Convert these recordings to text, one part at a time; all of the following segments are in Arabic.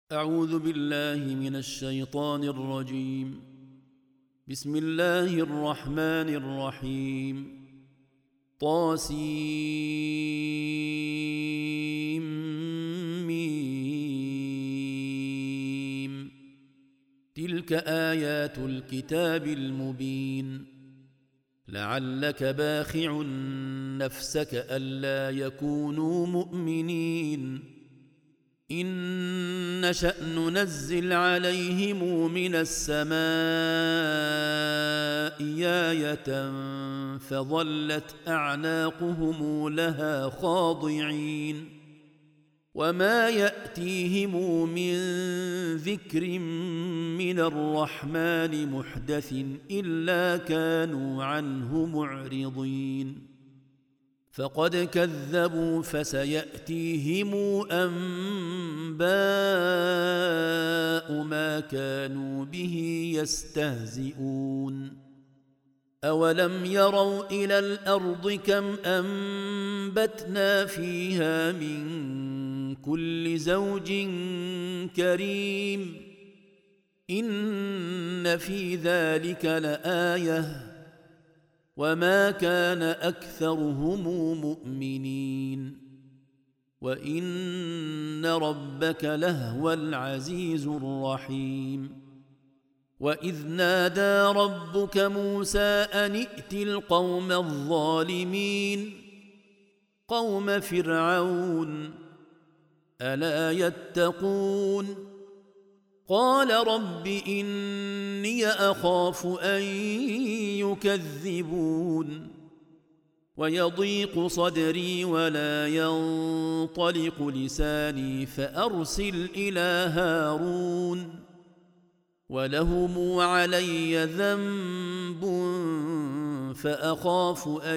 أعوذ بالله من الشيطان الرجيم. بسم الله الرحمن الرحيم. طاسيم. تلك آيات الكتاب المبين. لعلك باخع نفسك ألا يكونوا مؤمنين إن نشأ ننزل عليهم من السماء آية فظلت أعناقهم لها خاضعين وما يأتيهم من ذكر من الرحمن محدث إلا كانوا عنه معرضين فقد كذبوا فسيأتيهم أنباء ما كانوا به يستهزئون أولم يروا إلى الأرض كم أنبتنا فيها من كل زوج كريم إن في ذلك لآية وما كان أكثرهم مؤمنين وإن ربك لهو العزيز الرحيم وإذ نادى ربك موسى أن ائت القوم الظالمين قوم فرعون ألا يتقون قال رب إني أخاف أن يكذبون ويضيق صدري ولا ينطلق لساني فأرسل إلى هارون ولهم علي ذنب فأخاف أن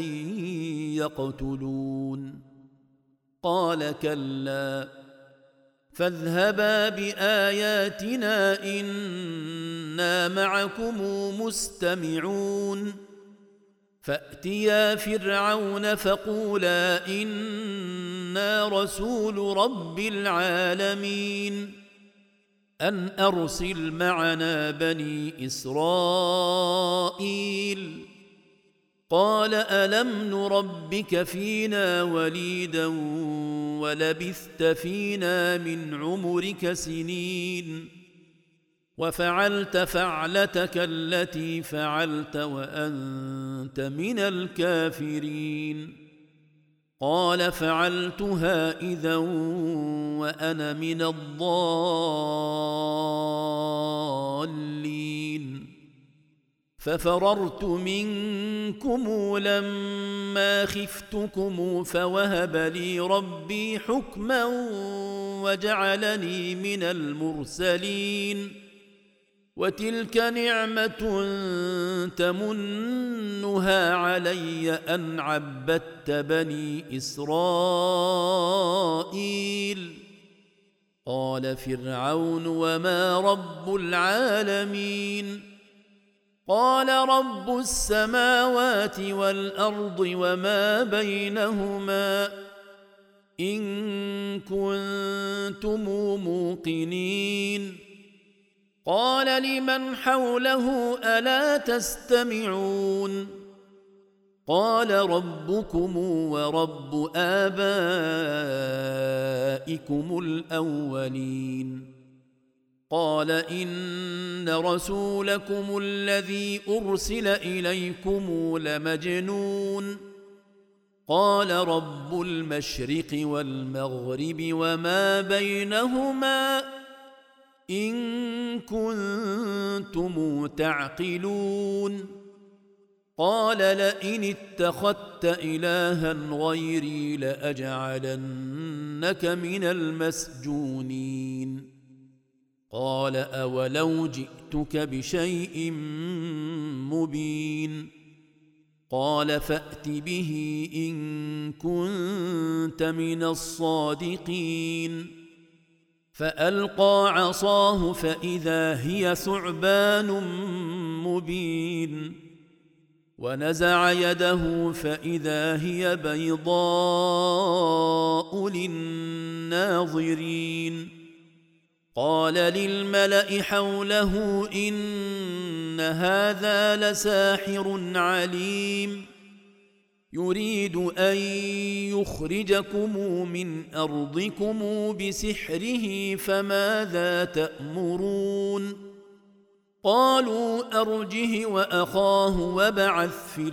يقتلون قال كلا فاذهبا بآياتنا إنا معكم مستمعون فأتيا فرعون فقولا إنا رسول رب العالمين أن أرسل معنا بني إسرائيل قال ألم نربك فينا وليدا ولبثت فينا من عمرك سنين وفعلت فعلتك التي فعلت وأنت من الكافرين قال فعلتها إذا وأنا من الضالين ففررت منكم لما خفتكم فوهب لي ربي حكما وجعلني من المرسلين وتلك نعمة تمنها علي أن عبدت بني إسرائيل قال فرعون وما رب العالمين قال رب السماوات والأرض وما بينهما إن كنتم موقنين قال لمن حوله ألا تستمعون قال ربكم ورب آبائكم الأولين قال إن رسولكم الذي أرسل إليكم لمجنون قال رب المشرق والمغرب وما بينهما إن كنتم تعقلون قال لئن اتخذت إلها غيري لأجعلنك من المسجونين قال أولو جئتك بشيء مبين قال فأت به إن كنت من الصادقين فألقى عصاه فإذا هي ثعبان مبين ونزع يده فإذا هي بيضاء للناظرين قال للملأ حوله إن هذا لساحر عليم يريد أن يخرجكم من أرضكم بسحره فماذا تأمرون قالوا أرجه وأخاه وابعث في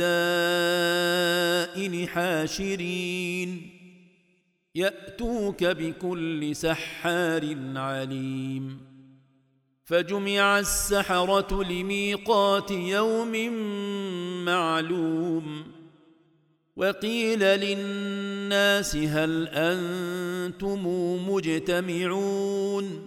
المدائن حاشرين يأتوك بكل سحار عليم فجمع السحرة لميقات يوم معلوم وقيل للناس هل أنتم مجتمعون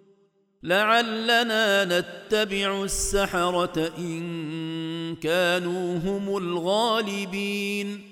لعلنا نتبع السحرة إن كانوا هم الغالبين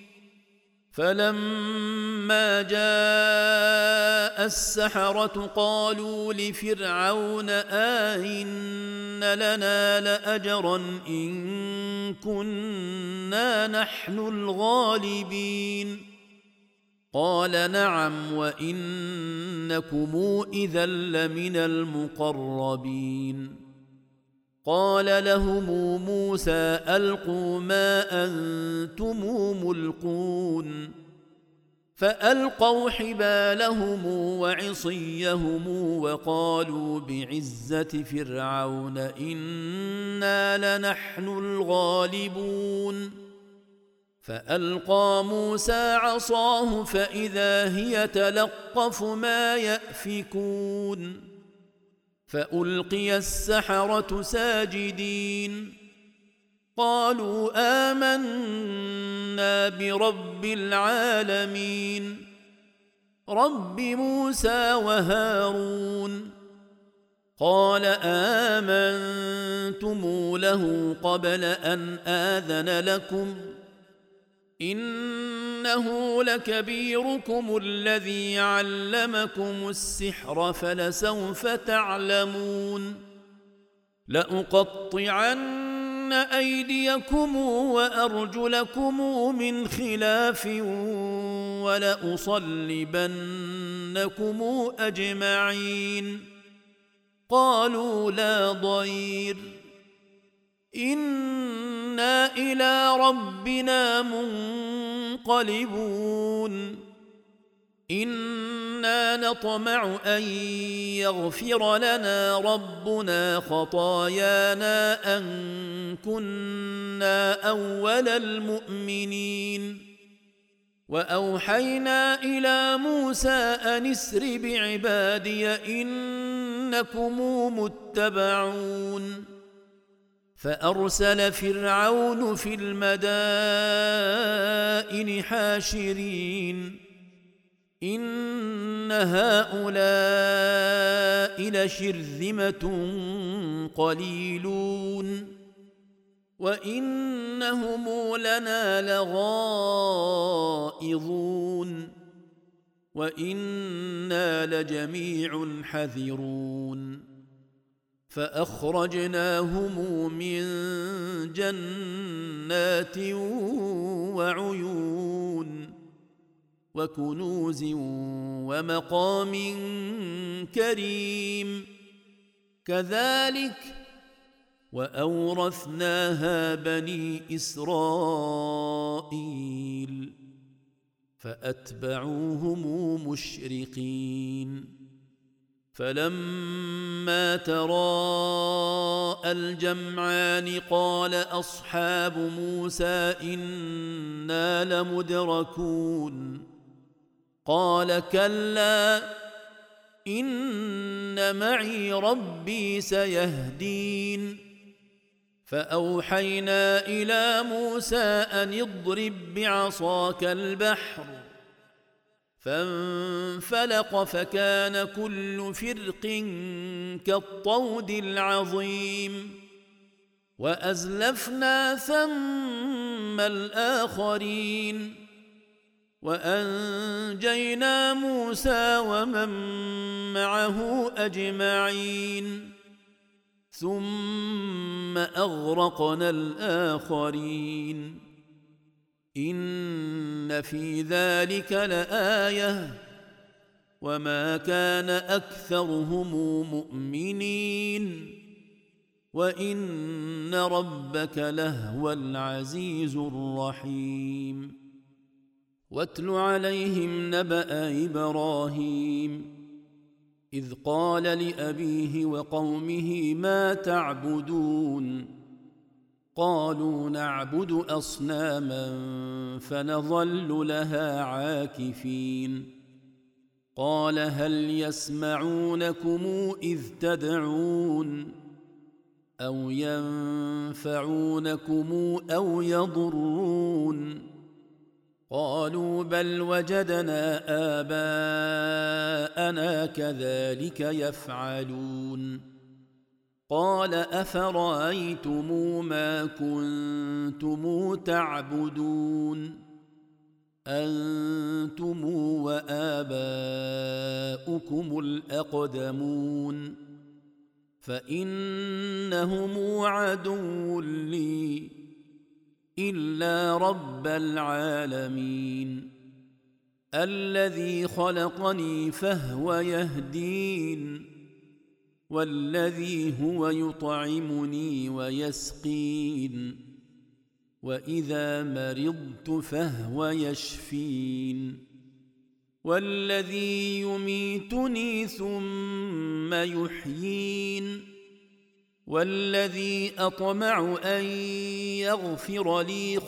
فلما جاء السحرة قالوا لفرعون آئن لنا لأجرا إن كنا نحن الغالبين قال نعم وإنكم إذا لمن المقربين قال لهم موسى ألقوا ما أنتم ملقون فألقوا حبالهم وعصيهم وقالوا بعزة فرعون إنا لنحن الغالبون فألقى موسى عصاه فإذا هي تلقف ما يأفكون فألقي السحرة ساجدين قالوا آمنا برب العالمين رب موسى وهارون قال آمنتم له قبل أن آذن لكم إنه لكبيركم الذي علمكم السحر فلسوف تعلمون لأقطعن أيديكم وأرجلكم من خلاف ولأصلبنكم أجمعين قالوا لا ضير إنا إلى ربنا منقلبون إنا نطمع أن يغفر لنا ربنا خطايانا أن كنا أول المؤمنين وأوحينا إلى موسى أن اسر بعبادي إنكم متبعون فأرسل فرعون في المدائن حاشرين إن هؤلاء لشرذمة قليلون وإنهم لنا لغائظون وإنا لجميع حذرون فأخرجناهم من جنات وعيون وكنوز ومقام كريم كذلك وأورثناها بني إسرائيل فأتبعوهم مشرقين فلما تراءى الجمعان قال أصحاب موسى إنا لمدركون قال كلا إن معي ربي سيهدين فأوحينا إلى موسى أن اضرب بعصاك البحر فانفلق فكان كل فرق كالطود العظيم وأزلفنا ثم الآخرين وأنجينا موسى ومن معه أجمعين ثم أغرقنا الآخرين إن في ذلك لآية وما كان أكثرهم مؤمنين وإن ربك لهو العزيز الرحيم واتل عليهم نبأ إبراهيم إذ قال لأبيه وقومه ما تعبدون قالوا نعبد أصناما فنظل لها عاكفين قال هل يسمعونكم إذ تدعون أو ينفعونكم أو يضرون قالوا بل وجدنا آباءنا كذلك يفعلون قال أفرأيتم ما كنتم تعبدون أنتم وآباؤكم الأقدمون فإنهم عدو لي إلا رب العالمين الذي خلقني فهو يهدين والذي هو يطعمني ويسقين وإذا مرضت فهو يشفين والذي يميتني ثم يحيين والذي أطمع أن يغفر لي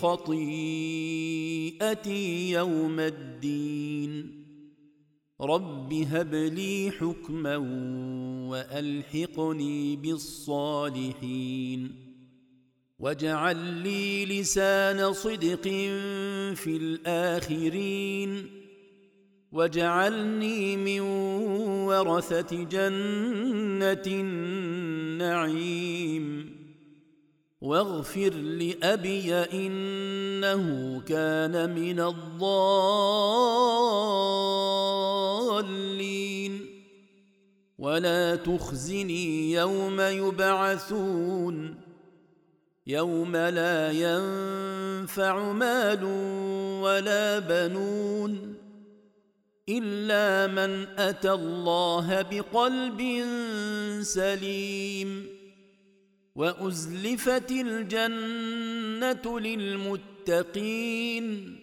خطيئتي يوم الدين رب هب لي حكما وألحقني بالصالحين واجعل لي لسان صدق في الآخرين واجعلني من ورثة جنة النعيم واغفر لأبي إنه كان من الضالين ولا تخزني يوم يبعثون يوم لا ينفع مال ولا بنون إلا من أتى الله بقلب سليم وأزلفت الجنة للمتقين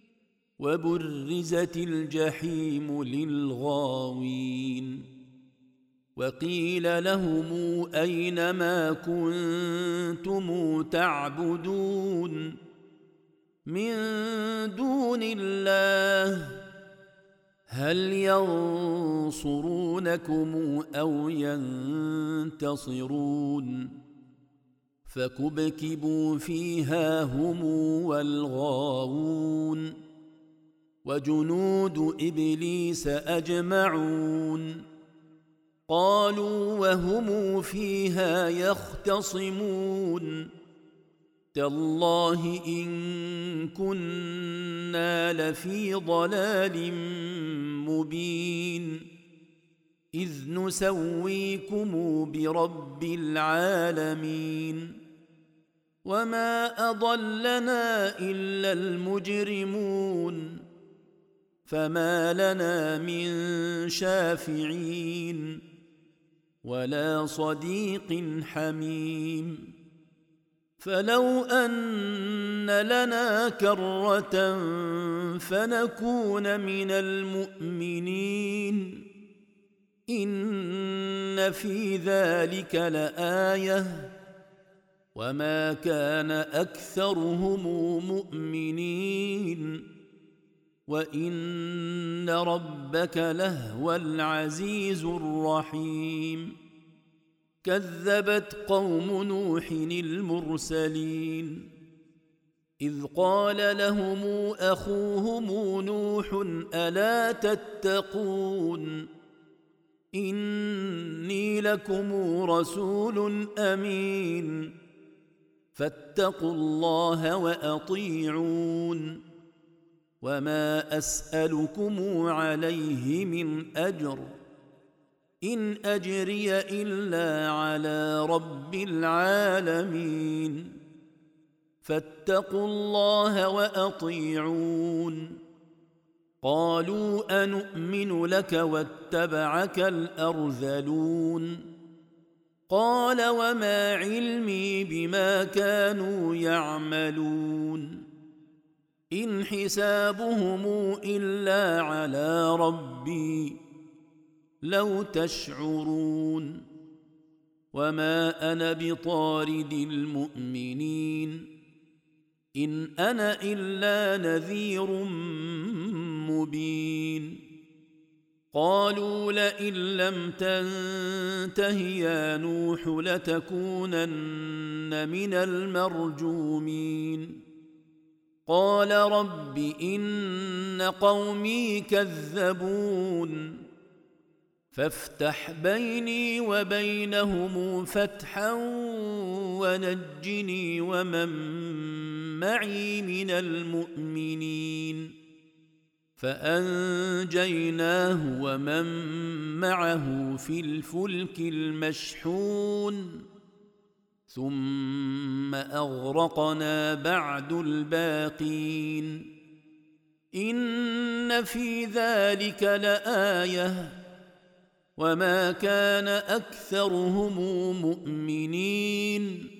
وبرزت الجحيم للغاوين وقيل لهم أين ما كنتم تعبدون من دون الله هل ينصرونكم أو ينتصرون فكبكبوا فيها هم والغاوون وجنود إبليس أجمعون قالوا وهم فيها يختصمون تالله إن كنا لفي ضلال مبين إذ نسويكم برب العالمين وما أضلنا إلا المجرمون فما لنا من شافعين ولا صديق حميم فلو أن لنا كرة فنكون من المؤمنين إن في ذلك لآية وما كان أكثرهم مؤمنين وإن ربك لهو العزيز الرحيم كذبت قوم نوح المرسلين إذ قال لهم أخوهم نوح ألا تتقون إني لكم رسول أمين فاتقوا الله وأطيعون وما أسألكم عليه من أجر إن أجري إلا على رب العالمين فاتقوا الله وأطيعون قالوا أنؤمن لك واتبعك الأرذلون قال وما علمي بما كانوا يعملون إن حسابهم إلا على ربي لو تشعرون وما أنا بطارد المؤمنين إن أنا إلا نذير مبين قالوا لئن لم تنته يا نوح لتكونن من المرجومين قال رب إن قومي كذبون فافتح بيني وبينهم فتحا ونجني ومن معي من المؤمنين فأنجيناه ومن معه في الفلك المشحون ثم أغرقنا بعد الباقين إن في ذلك لآية وما كان أكثرهم مؤمنين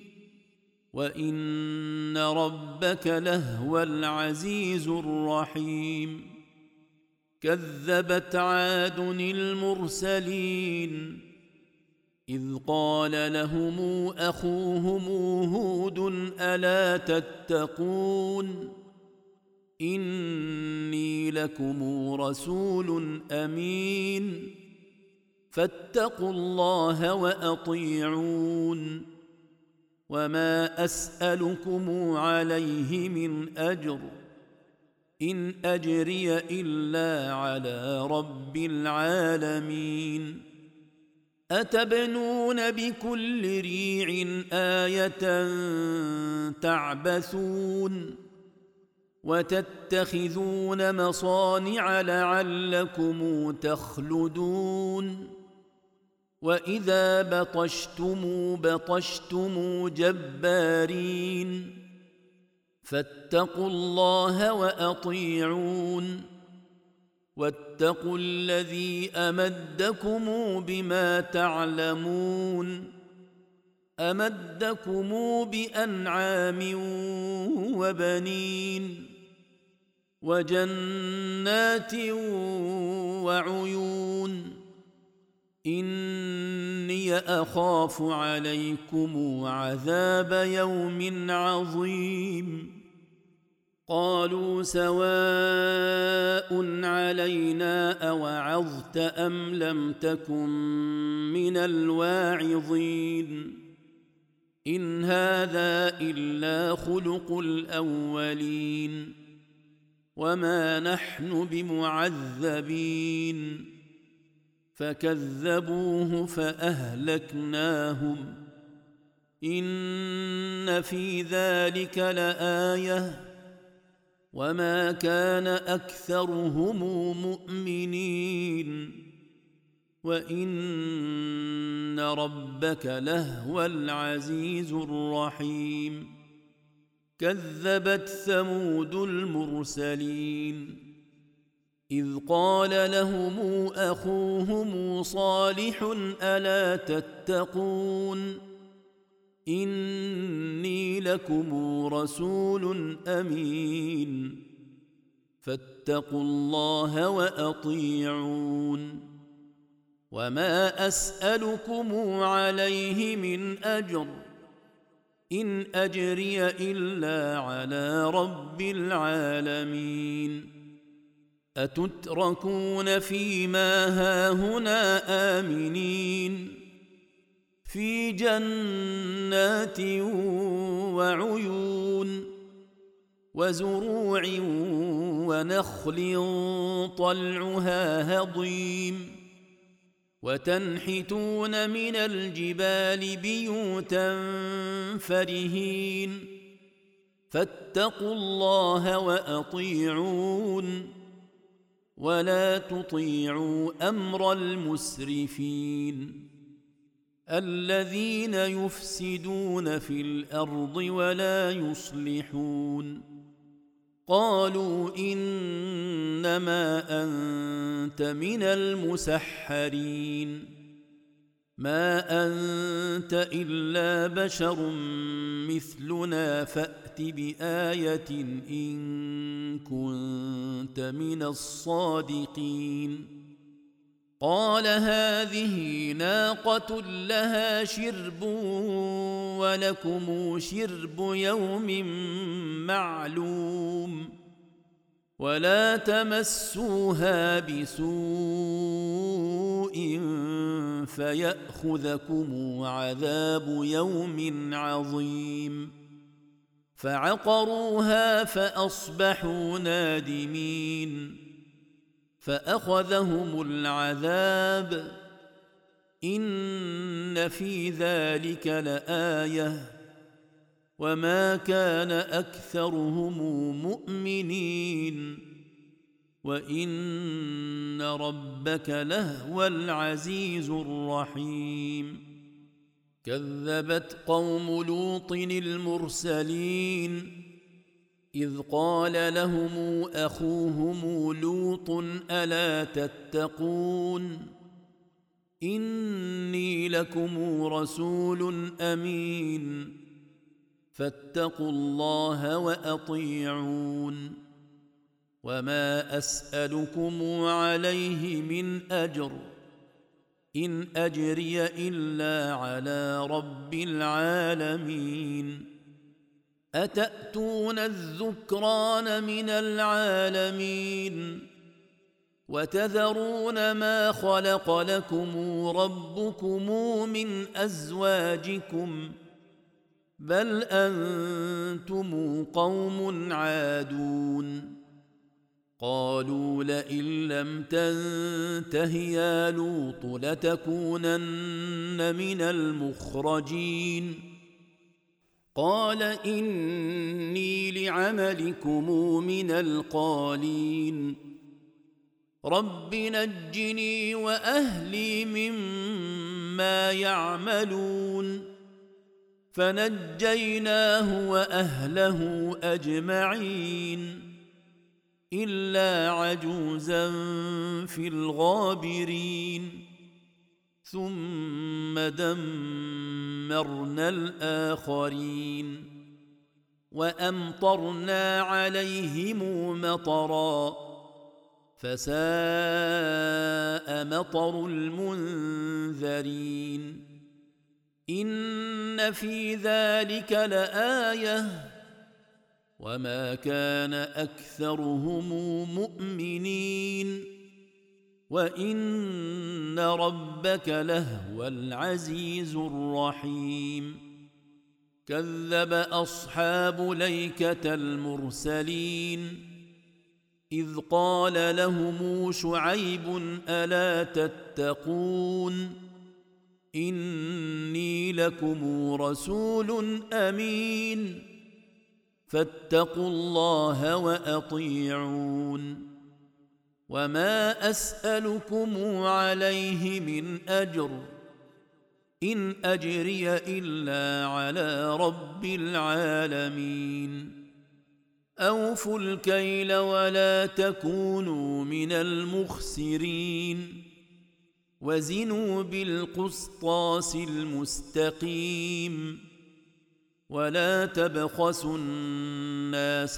وإن ربك لهو العزيز الرحيم كذبت عاد المرسلين إذ قال لهم أخوهم هود ألا تتقون إني لكم رسول أمين فاتقوا الله وأطيعون وما أسألكم عليه من أجر إن أجري إلا على رب العالمين أتبنون بكل ريع آية تعبثون وتتخذون مصانع لعلكم تخلدون وإذا بطشتم جبارين فاتقوا الله وأطيعون واتقوا الذي أمدكم بما تعلمون أمدكم بأنعام وبنين وجنات وعيون إني أخاف عليكم عذاب يوم عظيم قالوا سواء علينا أوعظت أم لم تكن من الواعظين إن هذا إلا خلق الأولين وما نحن بمعذبين فكذبوه فأهلكناهم إن في ذلك لآية وما كان أكثرهم مؤمنين وإن ربك لهو العزيز الرحيم كذبت ثمود المرسلين إذ قال لهم أخوهم صالح ألا تتقون إني لكم رسول أمين فاتقوا الله وأطيعون وما أسألكم عليه من أجر إن أجري إلا على رب العالمين أتتركون فيما هاهنا آمنين في جنات وعيون وزروع ونخل طلعها هضيم وتنحتون من الجبال بيوتا فرهين فاتقوا الله وأطيعون ولا تطيعوا أمر المسرفين الذين يفسدون في الأرض ولا يصلحون قالوا إنما أنت من المسحرين ما أنت إلا بشر مثلنا فأت بآية إن كنت من الصادقين قال هذه ناقة لها شرب ولكم شرب يوم معلوم ولا تمسوها بسوء فيأخذكم عذاب يوم عظيم فعقروها فأصبحوا نادمين فأخذهم العذاب إن في ذلك لآية وما كان أكثرهم مؤمنين وإن ربك لهو العزيز الرحيم كذبت قوم لوط المرسلين إذ قال لهم أخوهم لوط ألا تتقون إني لكم رسول أمين فاتقوا الله وأطيعون وما أسألكم عليه من أجر إن أجري إلا على رب العالمين أتأتون الذكران من العالمين وتذرون ما خلق لكم ربكم من أزواجكم بل أنتم قوم عادون قالوا لئن لم تنته يا لوط لتكونن من المخرجين قال إني لعملكم من القالين رب نجني وأهلي مما يعملون فنجيناه وأهله أجمعين إلا عجوزا في الغابرين ثم دمرنا الآخرين وأمطرنا عليهم مطرا فساء مطر المنذرين إن في ذلك لآية وما كان أكثرهم مؤمنين وإن ربك لهو العزيز الرحيم كذب أصحاب ليكة المرسلين إذ قال لهم شعيب ألا تتقون إني لكم رسول أمين فاتقوا الله وأطيعون وما أسألكم عليه من أجر إن أجري إلا على رب العالمين أوفوا الكيل ولا تكونوا من المخسرين وزنوا بالقسطاس المستقيم ولا تبخسوا الناس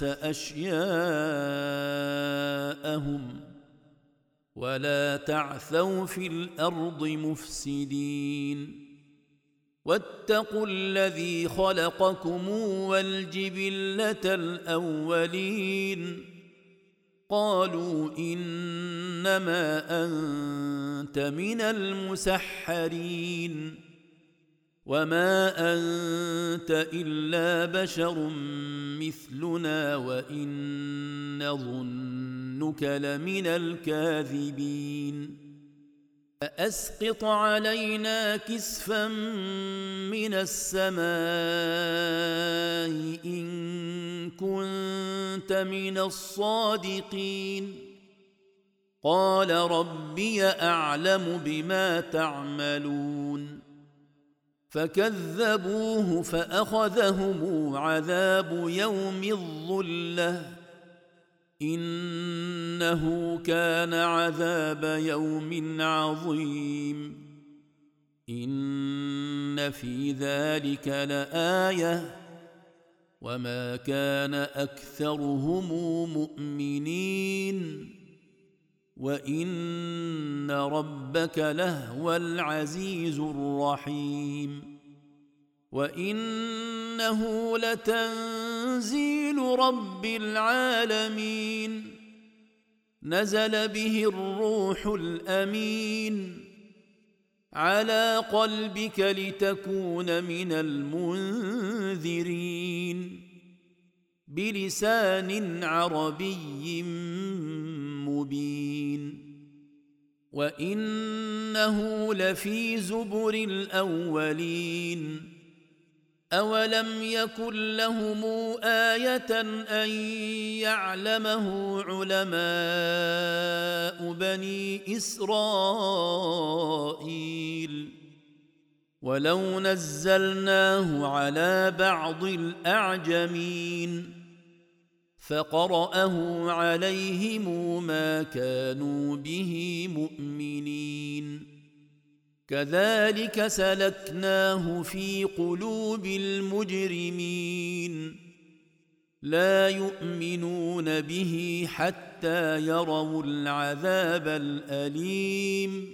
أشياءهم ولا تعثوا في الأرض مفسدين واتقوا الذي خلقكم والجبلة الأولين قالوا إنما أنت من المسحرين وما أنت إلا بشر مثلنا وإن نظنك لمن الكاذبين فأسقط علينا كسفا من السماء إن كنت من الصادقين قال ربي أعلم بما تعملون فكذبوه فأخذهم عذاب يوم الظلة إنه كان عذاب يوم عظيم إن في ذلك لآية وما كان أكثرهم مؤمنين وإن ربك لهو العزيز الرحيم وإنه لتنزيل رب العالمين نزل به الروح الأمين على قلبك لتكون من المنذرين بلسان عربي مبين وإنه لفي زبر الأولين أولم يكن لهم آية أن يعلمه علماء بني إسرائيل ولو نزلناه على بعض الأعجمين فقرأه عليهم ما كانوا به مؤمنين كذلك سلكناه في قلوب المجرمين لا يؤمنون به حتى يروا العذاب الأليم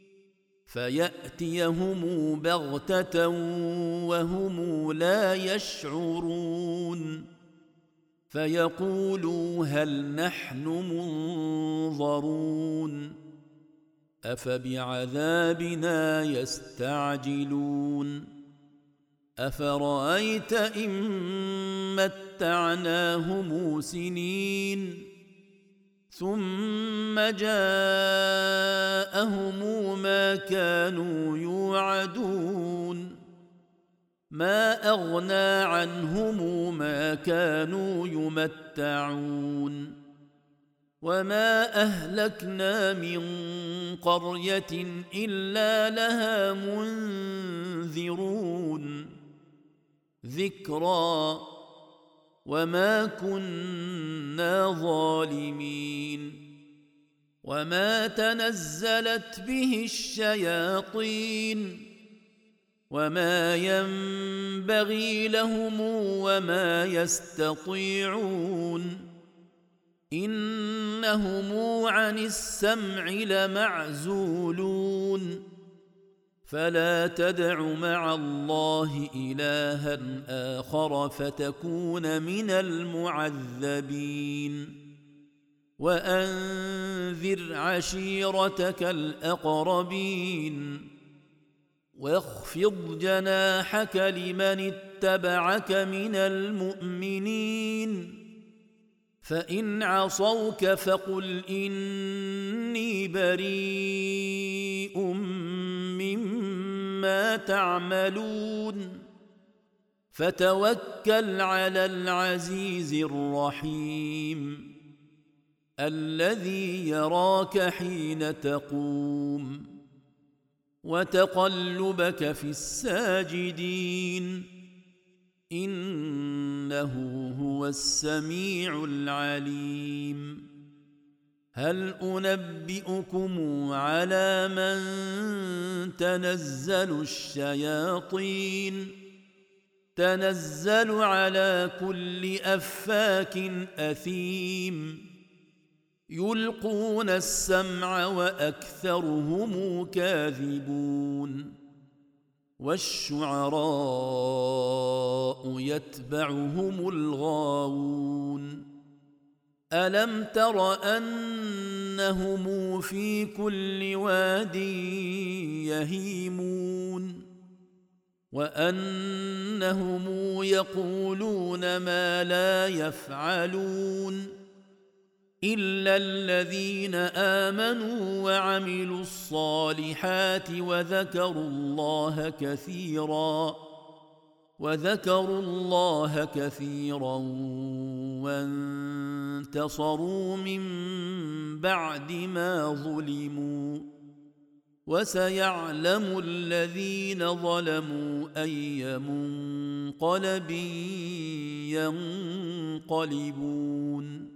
فيأتيهم بغتة وهم لا يشعرون فيقولوا هل نحن منظرون أفبعذابنا يستعجلون أفرأيت إن متعناهم سنين ثم جاءهم ما كانوا يوعدون ما أغنى عنهم ما كانوا يمتعون وما أهلكنا من قرية إلا لها منذرون ذكرى وما كنا ظالمين وما تنزلت به الشياطين وما ينبغي لهم وما يستطيعون إنهم عن السمع لمعزولون فلا تدع مع الله إلها آخر فتكون من المعذبين وأنذر عشيرتك الأقربين واخفض جناحك لمن اتبعك من المؤمنين فإن عصوك فقل إني بريء مما تعملون فتوكل على العزيز الرحيم الذي يراك حين تقوم وتقلبك في الساجدين إنه هو السميع العليم هل أنبئكم على من تنزل الشياطين تنزل على كل أفاك أثيم يلقون السمع وأكثرهم كاذبون والشعراء يتبعهم الغاوون ألم تر أنهم في كل واد يهيمون وأنهم يقولون ما لا يفعلون إلا الذين آمنوا وعملوا الصالحات وذكروا الله كثيرا وانتصروا من بعد ما ظلموا وسيعلم الذين ظلموا أي منقلب ينقلبون